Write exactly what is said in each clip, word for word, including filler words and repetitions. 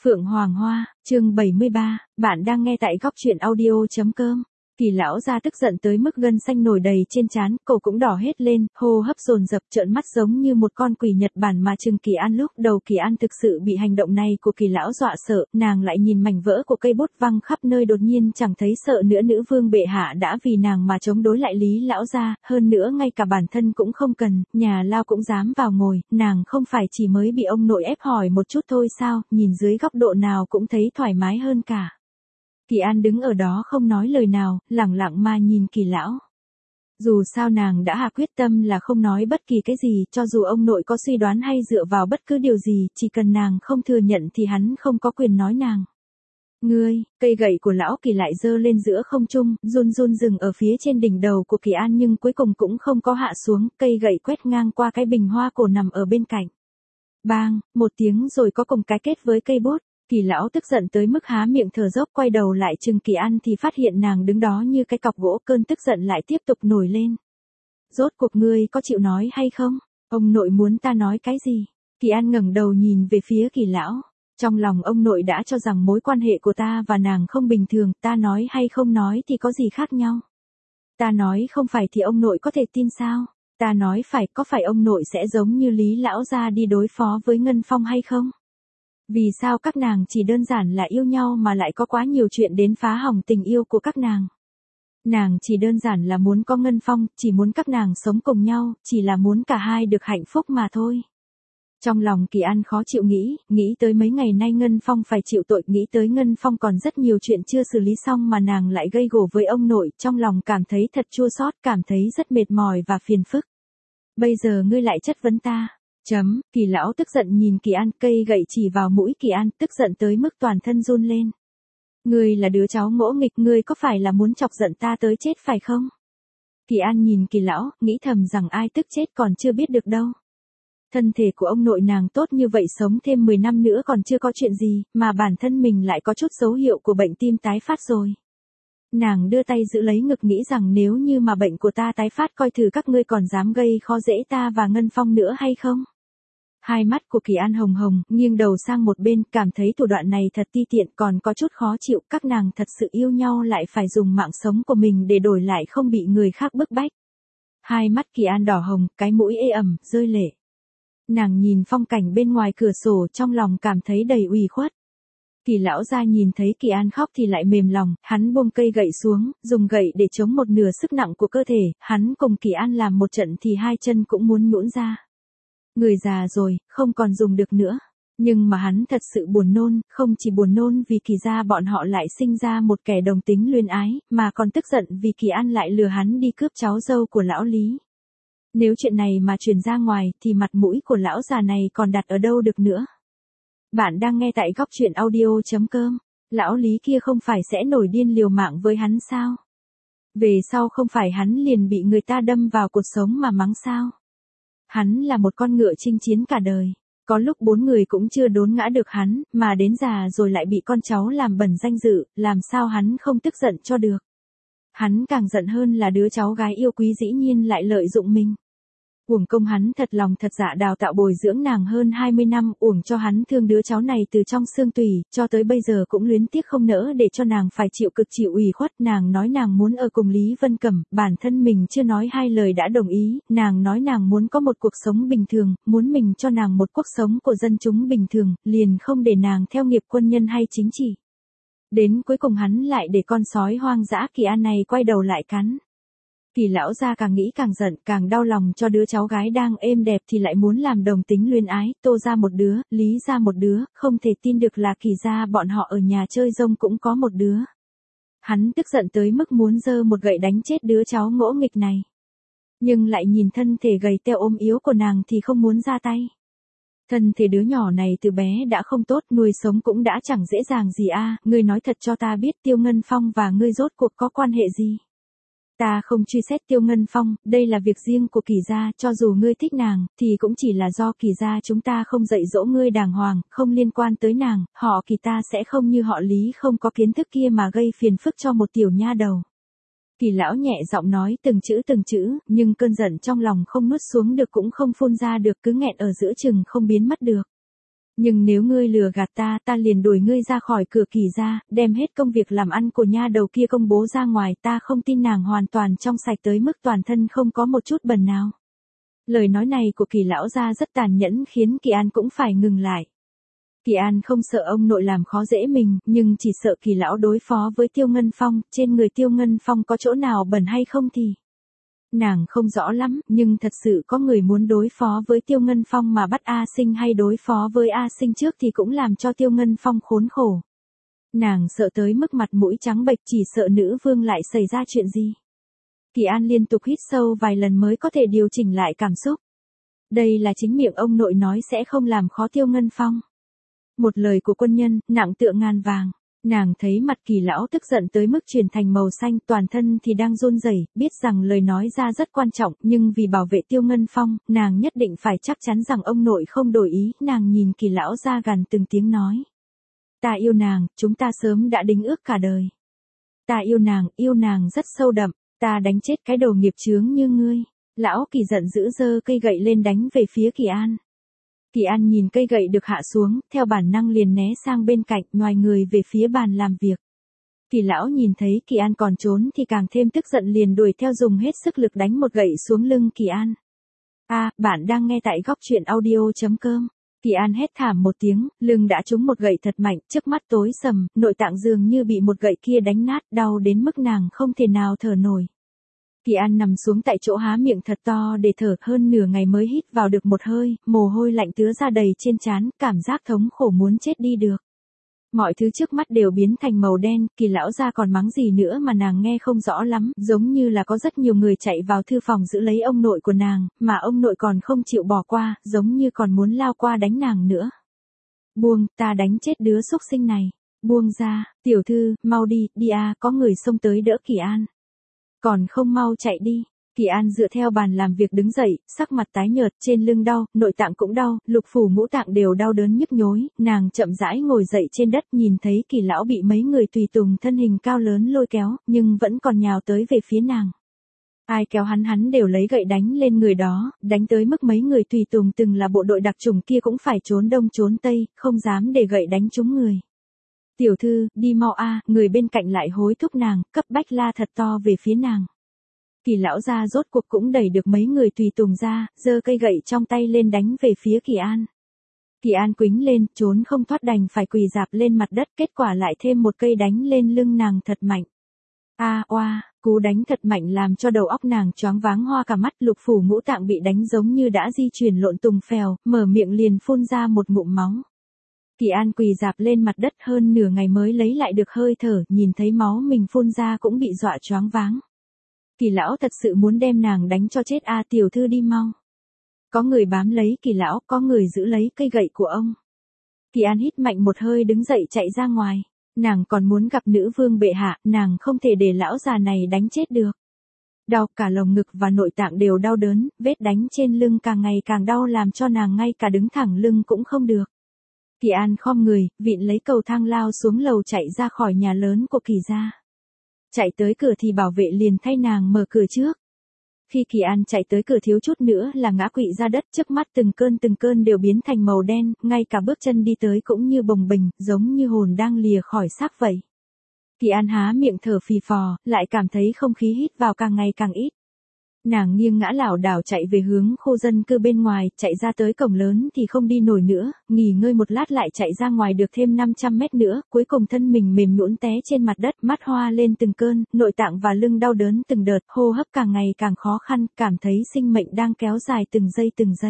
Phượng Hoàng Hoa, chương bảy mươi ba, bạn đang nghe tại góc truyện audio.com. Kỳ lão gia tức giận tới mức gân xanh nổi đầy trên trán, cổ cũng đỏ hết lên, hô hấp dồn dập, trợn mắt giống như một con quỷ Nhật Bản mà trừng Kỳ An. Lúc đầu Kỳ An thực sự bị hành động này của Kỳ lão dọa sợ, nàng lại nhìn mảnh vỡ của cây bút văng khắp nơi, đột nhiên chẳng thấy sợ nữa. Nữ vương bệ hạ đã vì nàng mà chống đối lại Lý lão gia, hơn nữa ngay cả bản thân cũng không cần, nhà lao cũng dám vào ngồi, nàng không phải chỉ mới bị ông nội ép hỏi một chút thôi sao, nhìn dưới góc độ nào cũng thấy thoải mái hơn cả. Kỳ An đứng ở đó không nói lời nào, lẳng lặng mà nhìn Kỳ lão. Dù sao nàng đã hạ quyết tâm là không nói bất kỳ cái gì, cho dù ông nội có suy đoán hay dựa vào bất cứ điều gì, chỉ cần nàng không thừa nhận thì hắn không có quyền nói nàng. Ngươi, cây gậy của lão Kỳ lại giơ lên giữa không trung, run run dừng ở phía trên đỉnh đầu của Kỳ An nhưng cuối cùng cũng không có hạ xuống, cây gậy quét ngang qua cái bình hoa cổ nằm ở bên cạnh. Bang, một tiếng rồi có cùng cái kết với cây bút. Kỳ lão tức giận tới mức há miệng thở dốc, quay đầu lại chừng Kỳ An thì phát hiện nàng đứng đó như cái cọc gỗ, cơn tức giận lại tiếp tục nổi lên. Rốt cuộc ngươi có chịu nói hay không? Ông nội muốn ta nói cái gì? Kỳ An ngẩng đầu nhìn về phía Kỳ lão. Trong lòng ông nội đã cho rằng mối quan hệ của ta và nàng không bình thường, ta nói hay không nói thì có gì khác nhau? Ta nói không phải thì ông nội có thể tin sao? Ta nói phải, có phải ông nội sẽ giống như Lý lão gia đi đối phó với Ngân Phong hay không? Vì sao các nàng chỉ đơn giản là yêu nhau mà lại có quá nhiều chuyện đến phá hỏng tình yêu của các nàng? Nàng chỉ đơn giản là muốn có Ngân Phong, chỉ muốn các nàng sống cùng nhau, chỉ là muốn cả hai được hạnh phúc mà thôi. Trong lòng Kỳ An khó chịu nghĩ, nghĩ tới mấy ngày nay Ngân Phong phải chịu tội, nghĩ tới Ngân Phong còn rất nhiều chuyện chưa xử lý xong mà nàng lại gây gổ với ông nội, trong lòng cảm thấy thật chua xót, cảm thấy rất mệt mỏi và phiền phức. Bây giờ ngươi lại chất vấn ta. Chấm, Kỳ lão tức giận nhìn Kỳ An, cây gậy chỉ vào mũi Kỳ An, tức giận tới mức toàn thân run lên. Ngươi là đứa cháu ngỗ nghịch, ngươi có phải là muốn chọc giận ta tới chết phải không? Kỳ An nhìn Kỳ lão, nghĩ thầm rằng ai tức chết còn chưa biết được đâu. Thân thể của ông nội nàng tốt như vậy, sống thêm mười năm nữa còn chưa có chuyện gì, mà bản thân mình lại có chút dấu hiệu của bệnh tim tái phát rồi. Nàng đưa tay giữ lấy ngực, nghĩ rằng nếu như mà bệnh của ta tái phát, coi thử các ngươi còn dám gây khó dễ ta và Ngân Phong nữa hay không? Hai mắt của Kỳ An hồng hồng, nghiêng đầu sang một bên, cảm thấy thủ đoạn này thật ti tiện, còn có chút khó chịu, các nàng thật sự yêu nhau lại phải dùng mạng sống của mình để đổi lại không bị người khác bức bách. Hai mắt Kỳ An đỏ hồng, cái mũi ê ẩm, rơi lệ. Nàng nhìn phong cảnh bên ngoài cửa sổ, trong lòng cảm thấy đầy ủy khuất. Kỳ lão gia nhìn thấy Kỳ An khóc thì lại mềm lòng, hắn buông cây gậy xuống, dùng gậy để chống một nửa sức nặng của cơ thể, hắn cùng Kỳ An làm một trận thì hai chân cũng muốn nhũn ra. Người già rồi, không còn dùng được nữa. Nhưng mà hắn thật sự buồn nôn, không chỉ buồn nôn vì Kỳ gia bọn họ lại sinh ra một kẻ đồng tính luyến ái, mà còn tức giận vì Kỳ An lại lừa hắn đi cướp cháu dâu của lão Lý. Nếu chuyện này mà truyền ra ngoài thì mặt mũi của lão già này còn đặt ở đâu được nữa. Bạn đang nghe tại góc truyện audio.com. Lão Lý kia không phải sẽ nổi điên liều mạng với hắn sao? Về sau không phải hắn liền bị người ta đâm vào cuộc sống mà mắng sao? Hắn là một con ngựa chinh chiến cả đời. Có lúc bốn người cũng chưa đốn ngã được hắn, mà đến già rồi lại bị con cháu làm bẩn danh dự, làm sao hắn không tức giận cho được. Hắn càng giận hơn là đứa cháu gái yêu quý dĩ nhiên lại lợi dụng mình. Uổng công hắn thật lòng thật dạ đào tạo bồi dưỡng nàng hơn hai mươi năm, uổng cho hắn thương đứa cháu này từ trong xương tủy, cho tới bây giờ cũng luyến tiếc không nỡ để cho nàng phải chịu cực chịu ủy khuất. Nàng nói nàng muốn ở cùng Lý Vân Cẩm, bản thân mình chưa nói hai lời đã đồng ý, nàng nói nàng muốn có một cuộc sống bình thường, muốn mình cho nàng một cuộc sống của dân chúng bình thường, liền không để nàng theo nghiệp quân nhân hay chính trị. Đến cuối cùng hắn lại để con sói hoang dã Kỳ An này quay đầu lại cắn. Kỳ lão gia càng nghĩ càng giận, càng đau lòng cho đứa cháu gái đang êm đẹp thì lại muốn làm đồng tính luyến ái, Tô ra một đứa, Lý ra một đứa, không thể tin được là Kỳ gia bọn họ ở nhà chơi rông cũng có một đứa. Hắn tức giận tới mức muốn giơ một gậy đánh chết đứa cháu ngỗ nghịch này. Nhưng lại nhìn thân thể gầy teo ốm yếu của nàng thì không muốn ra tay. Thân thể đứa nhỏ này từ bé đã không tốt, nuôi sống cũng đã chẳng dễ dàng gì a. À, ngươi nói thật cho ta biết Tiêu Ngân Phong và ngươi rốt cuộc có quan hệ gì? Ta không truy xét Tiêu Ngân Phong, đây là việc riêng của Kỳ gia, cho dù ngươi thích nàng, thì cũng chỉ là do Kỳ gia chúng ta không dạy dỗ ngươi đàng hoàng, không liên quan tới nàng, họ Kỳ ta sẽ không như họ Lý không có kiến thức kia mà gây phiền phức cho một tiểu nha đầu. Kỳ lão nhẹ giọng nói từng chữ từng chữ, nhưng cơn giận trong lòng không nuốt xuống được cũng không phun ra được, cứ nghẹn ở giữa chừng không biến mất được. Nhưng nếu ngươi lừa gạt ta, ta liền đuổi ngươi ra khỏi cửa Kỳ gia, đem hết công việc làm ăn của nha đầu kia công bố ra ngoài, ta không tin nàng hoàn toàn trong sạch tới mức toàn thân không có một chút bẩn nào. Lời nói này của Kỳ lão gia rất tàn nhẫn khiến Kỳ An cũng phải ngừng lại. Kỳ An không sợ ông nội làm khó dễ mình, nhưng chỉ sợ Kỳ lão đối phó với Tiêu Ngân Phong, trên người Tiêu Ngân Phong có chỗ nào bẩn hay không thì. Nàng không rõ lắm, nhưng thật sự có người muốn đối phó với Tiêu Ngân Phong mà bắt A Sinh hay đối phó với A Sinh trước thì cũng làm cho Tiêu Ngân Phong khốn khổ. Nàng sợ tới mức mặt mũi trắng bệch, chỉ sợ nữ vương lại xảy ra chuyện gì. Kỳ An liên tục hít sâu vài lần mới có thể điều chỉnh lại cảm xúc. Đây là chính miệng ông nội nói sẽ không làm khó Tiêu Ngân Phong. Một lời của quân nhân, nặng tựa ngàn vàng. Nàng thấy mặt Kỳ lão tức giận tới mức chuyển thành màu xanh, toàn thân thì đang run rẩy, biết rằng lời nói ra rất quan trọng, nhưng vì bảo vệ Tiêu Ngân Phong, nàng nhất định phải chắc chắn rằng ông nội không đổi ý, nàng nhìn Kỳ lão ra gần từng tiếng nói. Ta yêu nàng, chúng ta sớm đã đính ước cả đời. Ta yêu nàng, yêu nàng rất sâu đậm, ta đánh chết cái đồ nghiệp chướng như ngươi. Lão Kỳ giận dữ giơ cây gậy lên đánh về phía Kỳ An. Kỳ An nhìn cây gậy được hạ xuống, theo bản năng liền né sang bên cạnh, ngoài người về phía bàn làm việc. Kỳ lão nhìn thấy Kỳ An còn trốn thì càng thêm tức giận, liền đuổi theo dùng hết sức lực đánh một gậy xuống lưng Kỳ An. A, à, bạn đang nghe tại góc truyện audio chấm com. Kỳ An hét thảm một tiếng, lưng đã trúng một gậy thật mạnh, trước mắt tối sầm, nội tạng dường như bị một gậy kia đánh nát, đau đến mức nàng không thể nào thở nổi. Kỳ An nằm xuống tại chỗ há miệng thật to để thở, hơn nửa ngày mới hít vào được một hơi, mồ hôi lạnh tứa ra đầy trên trán, cảm giác thống khổ muốn chết đi được. Mọi thứ trước mắt đều biến thành màu đen, Kỳ lão gia còn mắng gì nữa mà nàng nghe không rõ lắm, giống như là có rất nhiều người chạy vào thư phòng giữ lấy ông nội của nàng, mà ông nội còn không chịu bỏ qua, giống như còn muốn lao qua đánh nàng nữa. Buông, ta đánh chết đứa xúc sinh này. Buông ra, tiểu thư, mau đi, đi à, có người xông tới đỡ Kỳ An. Còn không mau chạy đi. Kỳ An dựa theo bàn làm việc đứng dậy, sắc mặt tái nhợt, trên lưng đau, nội tạng cũng đau, lục phủ ngũ tạng đều đau đớn nhức nhối, nàng chậm rãi ngồi dậy trên đất, nhìn thấy Kỳ lão bị mấy người tùy tùng thân hình cao lớn lôi kéo, nhưng vẫn còn nhào tới về phía nàng. Ai kéo hắn hắn đều lấy gậy đánh lên người đó, đánh tới mức mấy người tùy tùng từng là bộ đội đặc chủng kia cũng phải trốn đông trốn tây, không dám để gậy đánh trúng người. Tiểu thư, đi mau a, người bên cạnh lại hối thúc nàng, cấp bách la thật to về phía nàng. Kỳ lão gia rốt cuộc cũng đẩy được mấy người tùy tùng ra, giơ cây gậy trong tay lên đánh về phía Kỳ An. Kỳ An quĩnh lên, trốn không thoát đành phải quỳ rạp lên mặt đất, kết quả lại thêm một cây đánh lên lưng nàng thật mạnh. A oa, cú đánh thật mạnh làm cho đầu óc nàng choáng váng hoa cả mắt, lục phủ ngũ tạng bị đánh giống như đã di chuyển lộn tùng phèo, mở miệng liền phun ra một ngụm máu. Kỳ An quỳ rạp lên mặt đất hơn nửa ngày mới lấy lại được hơi thở, nhìn thấy máu mình phun ra cũng bị dọa choáng váng. Kỳ lão thật sự muốn đem nàng đánh cho chết a, à, tiểu thư đi mau. Có người bám lấy Kỳ lão, có người giữ lấy cây gậy của ông. Kỳ An hít mạnh một hơi đứng dậy chạy ra ngoài. Nàng còn muốn gặp nữ vương bệ hạ, nàng không thể để lão già này đánh chết được. Đau, cả lồng ngực và nội tạng đều đau đớn, vết đánh trên lưng càng ngày càng đau làm cho nàng ngay cả đứng thẳng lưng cũng không được. Kỳ An khom người, vịn lấy cầu thang lao xuống lầu chạy ra khỏi nhà lớn của Kỳ gia. Chạy tới cửa thì bảo vệ liền thay nàng mở cửa trước. Khi Kỳ An chạy tới cửa thiếu chút nữa là ngã quỵ ra đất, trước mắt từng cơn từng cơn đều biến thành màu đen, ngay cả bước chân đi tới cũng như bồng bềnh, giống như hồn đang lìa khỏi xác vậy. Kỳ An há miệng thở phì phò, lại cảm thấy không khí hít vào càng ngày càng ít. Nàng nghiêng ngã lảo đảo chạy về hướng khu dân cư bên ngoài, chạy ra tới cổng lớn thì không đi nổi nữa, nghỉ ngơi một lát lại chạy ra ngoài được thêm năm trăm mét nữa, cuối cùng thân mình mềm nhũn té trên mặt đất, mắt hoa lên từng cơn, nội tạng và lưng đau đớn từng đợt, hô hấp càng ngày càng khó khăn, cảm thấy sinh mệnh đang kéo dài từng giây từng giây.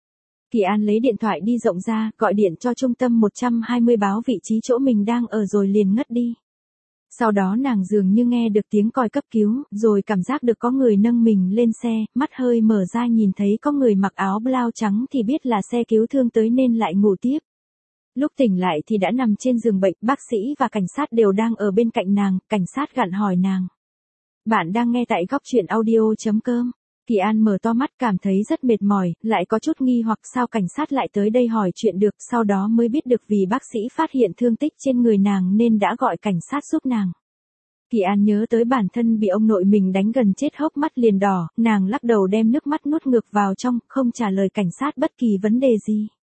Kỳ An lấy điện thoại đi rộng ra, gọi điện cho trung tâm một trăm hai mươi báo vị trí chỗ mình đang ở rồi liền ngất đi. Sau đó nàng dường như nghe được tiếng còi cấp cứu, rồi cảm giác được có người nâng mình lên xe, mắt hơi mở ra nhìn thấy có người mặc áo blau trắng thì biết là xe cứu thương tới nên lại ngủ tiếp. Lúc tỉnh lại thì đã nằm trên giường bệnh, bác sĩ và cảnh sát đều đang ở bên cạnh nàng, cảnh sát gặng hỏi nàng. Bạn đang nghe tại góc truyện audio chấm com. Kỳ An mở to mắt cảm thấy rất mệt mỏi, lại có chút nghi hoặc sao cảnh sát lại tới đây hỏi chuyện được, sau đó mới biết được vì bác sĩ phát hiện thương tích trên người nàng nên đã gọi cảnh sát giúp nàng. Kỳ An nhớ tới bản thân bị ông nội mình đánh gần chết, hốc mắt liền đỏ, nàng lắc đầu đem nước mắt nuốt ngược vào trong, không trả lời cảnh sát bất kỳ vấn đề gì.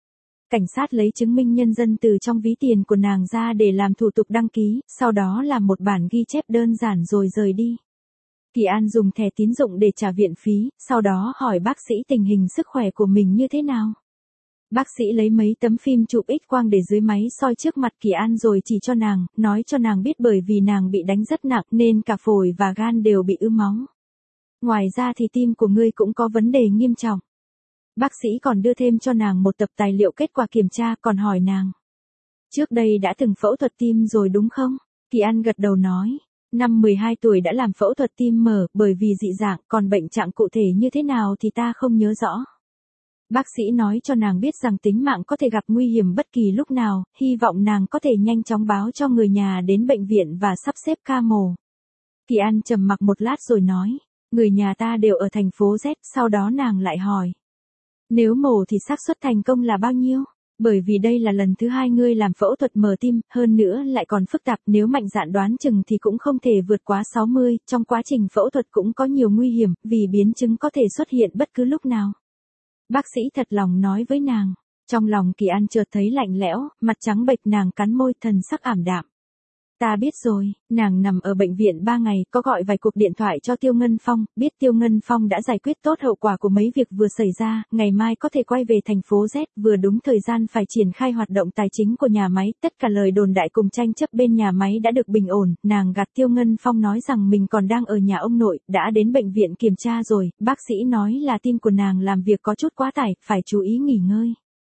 Cảnh sát lấy chứng minh nhân dân từ trong ví tiền của nàng ra để làm thủ tục đăng ký, sau đó làm một bản ghi chép đơn giản rồi rời đi. Kỳ An dùng thẻ tín dụng để trả viện phí, sau đó hỏi bác sĩ tình hình sức khỏe của mình như thế nào. Bác sĩ lấy mấy tấm phim chụp X quang để dưới máy soi trước mặt Kỳ An rồi chỉ cho nàng, nói cho nàng biết bởi vì nàng bị đánh rất nặng nên cả phổi và gan đều bị ứ máu. Ngoài ra thì tim của ngươi cũng có vấn đề nghiêm trọng. Bác sĩ còn đưa thêm cho nàng một tập tài liệu kết quả kiểm tra, còn hỏi nàng. Trước đây đã từng phẫu thuật tim rồi đúng không? Kỳ An gật đầu nói. Năm mười hai tuổi đã làm phẫu thuật tim mở, bởi vì dị dạng, còn bệnh trạng cụ thể như thế nào thì ta không nhớ rõ. Bác sĩ nói cho nàng biết rằng tính mạng có thể gặp nguy hiểm bất kỳ lúc nào, hy vọng nàng có thể nhanh chóng báo cho người nhà đến bệnh viện và sắp xếp ca mổ. Kỳ An trầm mặc một lát rồi nói, người nhà ta đều ở thành phố Z, sau đó nàng lại hỏi. Nếu mổ thì xác suất thành công là bao nhiêu? Bởi vì đây là lần thứ hai ngươi làm phẫu thuật mở tim, hơn nữa lại còn phức tạp, nếu mạnh dạn đoán chừng thì cũng không thể vượt quá sáu mươi, trong quá trình phẫu thuật cũng có nhiều nguy hiểm, vì biến chứng có thể xuất hiện bất cứ lúc nào. Bác sĩ thật lòng nói với nàng, trong lòng Kỳ An chợt thấy lạnh lẽo, mặt trắng bệch, nàng cắn môi, thần sắc ảm đạm. Ta biết rồi, nàng nằm ở bệnh viện ba ngày, có gọi vài cuộc điện thoại cho Tiêu Ngân Phong, biết Tiêu Ngân Phong đã giải quyết tốt hậu quả của mấy việc vừa xảy ra, ngày mai có thể quay về thành phố Z, vừa đúng thời gian phải triển khai hoạt động tài chính của nhà máy, tất cả lời đồn đại cùng tranh chấp bên nhà máy đã được bình ổn, nàng gạt Tiêu Ngân Phong nói rằng mình còn đang ở nhà ông nội, đã đến bệnh viện kiểm tra rồi, bác sĩ nói là tim của nàng làm việc có chút quá tải, phải chú ý nghỉ ngơi.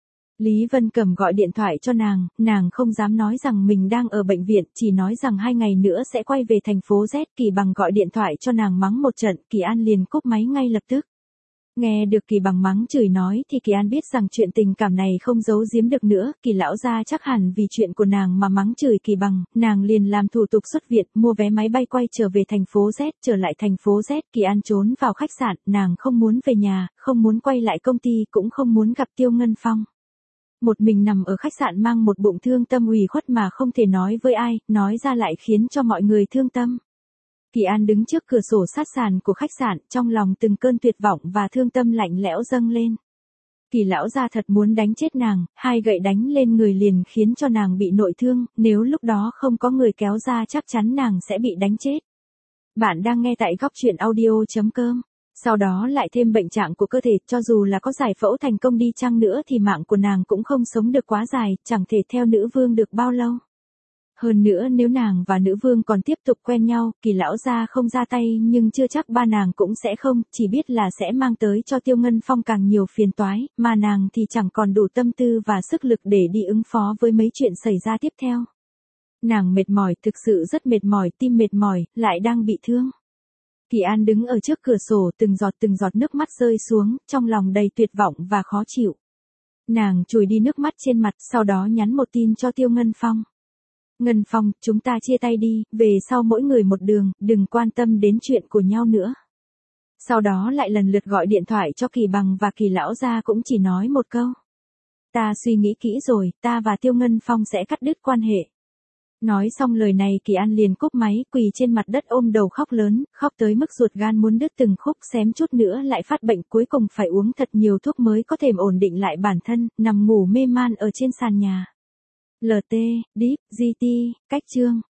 Lý Vân Cẩm gọi điện thoại cho nàng, nàng không dám nói rằng mình đang ở bệnh viện, chỉ nói rằng hai ngày nữa sẽ quay về thành phố Z. Kỳ Bằng gọi điện thoại cho nàng mắng một trận, Kỳ An liền cúp máy ngay lập tức. Nghe được Kỳ Bằng mắng chửi nói thì Kỳ An biết rằng chuyện tình cảm này không giấu giếm được nữa, Kỳ lão gia chắc hẳn vì chuyện của nàng mà mắng chửi Kỳ Bằng, nàng liền làm thủ tục xuất viện, mua vé máy bay quay trở về thành phố Z, trở lại thành phố Z, Kỳ An trốn vào khách sạn, nàng không muốn về nhà, không muốn quay lại công ty, cũng không muốn gặp Tiêu Ngân Phong. Một mình nằm ở khách sạn mang một bụng thương tâm ủy khuất mà không thể nói với ai, nói ra lại khiến cho mọi người thương tâm. Kỳ An đứng trước cửa sổ sát sàn của khách sạn, trong lòng từng cơn tuyệt vọng và thương tâm lạnh lẽo dâng lên. Kỳ lão gia thật muốn đánh chết nàng, hai gậy đánh lên người liền khiến cho nàng bị nội thương, nếu lúc đó không có người kéo ra chắc chắn nàng sẽ bị đánh chết. Bạn đang nghe tại góc truyện audio chấm com. Sau đó lại thêm bệnh trạng của cơ thể, cho dù là có giải phẫu thành công đi chăng nữa thì mạng của nàng cũng không sống được quá dài, chẳng thể theo nữ vương được bao lâu. Hơn nữa nếu nàng và nữ vương còn tiếp tục quen nhau, Kỳ lão gia không ra tay nhưng chưa chắc ba nàng cũng sẽ không, chỉ biết là sẽ mang tới cho Tiêu Ngân Phong càng nhiều phiền toái, mà nàng thì chẳng còn đủ tâm tư và sức lực để đi ứng phó với mấy chuyện xảy ra tiếp theo. Nàng mệt mỏi, thực sự rất mệt mỏi, tim mệt mỏi, lại đang bị thương. Kỳ An đứng ở trước cửa sổ, từng giọt từng giọt nước mắt rơi xuống, trong lòng đầy tuyệt vọng và khó chịu. Nàng chùi đi nước mắt trên mặt, sau đó nhắn một tin cho Tiêu Ngân Phong. Ngân Phong, chúng ta chia tay đi, về sau mỗi người một đường, đừng quan tâm đến chuyện của nhau nữa. Sau đó lại lần lượt gọi điện thoại cho Kỳ Bằng và Kỳ lão gia cũng chỉ nói một câu. Ta suy nghĩ kỹ rồi, ta và Tiêu Ngân Phong sẽ cắt đứt quan hệ. Nói xong lời này Kỳ An liền cúp máy, quỳ trên mặt đất ôm đầu khóc lớn, khóc tới mức ruột gan muốn đứt từng khúc, xém chút nữa lại phát bệnh, cuối cùng phải uống thật nhiều thuốc mới có thể ổn định lại bản thân, nằm ngủ mê man ở trên sàn nhà. lờ tê, Deep, giê tê, cách chương.